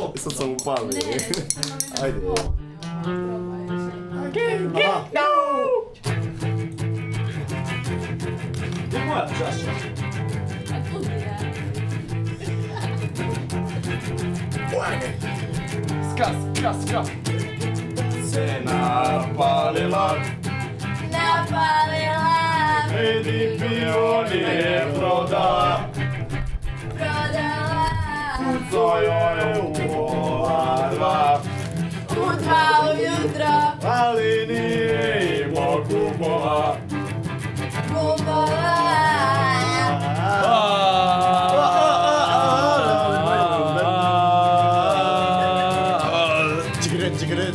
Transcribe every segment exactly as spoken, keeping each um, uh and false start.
pop. Sad sam upalio. Ne, ne, Ajde. Aha. Gdje je moja čaša? A tu ti je. Skas, skas, skas. Se napalila, Napalila, vidi pionije proda, prodala, co joj u pola dva, u dva ujutro, ali nije imao kupova. kumbala. Čigret, čigret.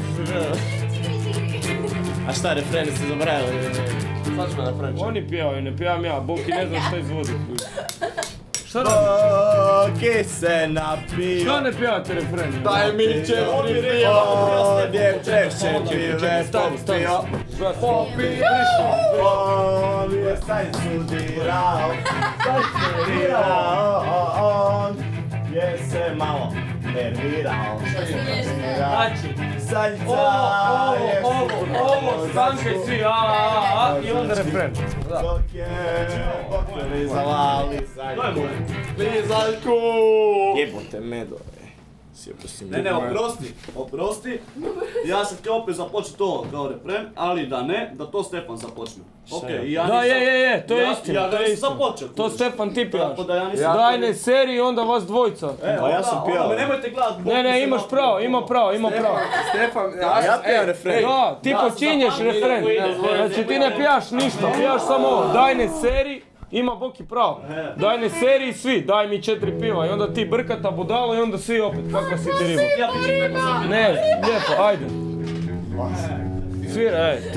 A šta, refreni ste zabrali? Sad ću me napraviti. Oni pjevaju, ne pjevam ja, Boki ne znam šta izvodi. Šta radi? Boki se napio. Šta ne pjevate refreni? Daj mi četiri piva. Ovdje češće pive popio. Popi, On je sad studirao, sad studirao, on je se malo nervirao. Znači, Sanjica ovo, je ovo, ovo, ovo, stanke svi, a, a, a, i onda refren. dok je pokojni zavali Sanjku. Lizaljku. Jebote medo, ej. Sjebo si mi. Ne, ne, oprosti, oprosti. Ja sam htio opet započeti to kao refren, ali da ne, da to Stefan započne. Okej, i ja Da, nisam... je, je, je, to je ja- istina, Ja to ga je nisam istina. započeo. To kužiš. Stefan ti pjevaš. Tako da ja nisam... Daj ne seriji, onda vas dvojica. E, Pa ja sam onda- pjevao. onda me nemojte gledat. Bog Ne, mi ne, se imaš napio. pravo, ima pravo, ima pravo. Stefan, Ja pjevam refren. Da, ti Ja sam počinješ zapamtio refren. kako ide. Znači ti ne pjevaš ništa, pjevaš samo ovo. Daj ne seri, ima Boki pravo. Daj ne seri svi, daj mi četiri piva i onda ti brkata budalo i onda svi opet, kakva si ti riba. Ja pićem preko sam. Ne, lijepo, ajde. Svira, ej.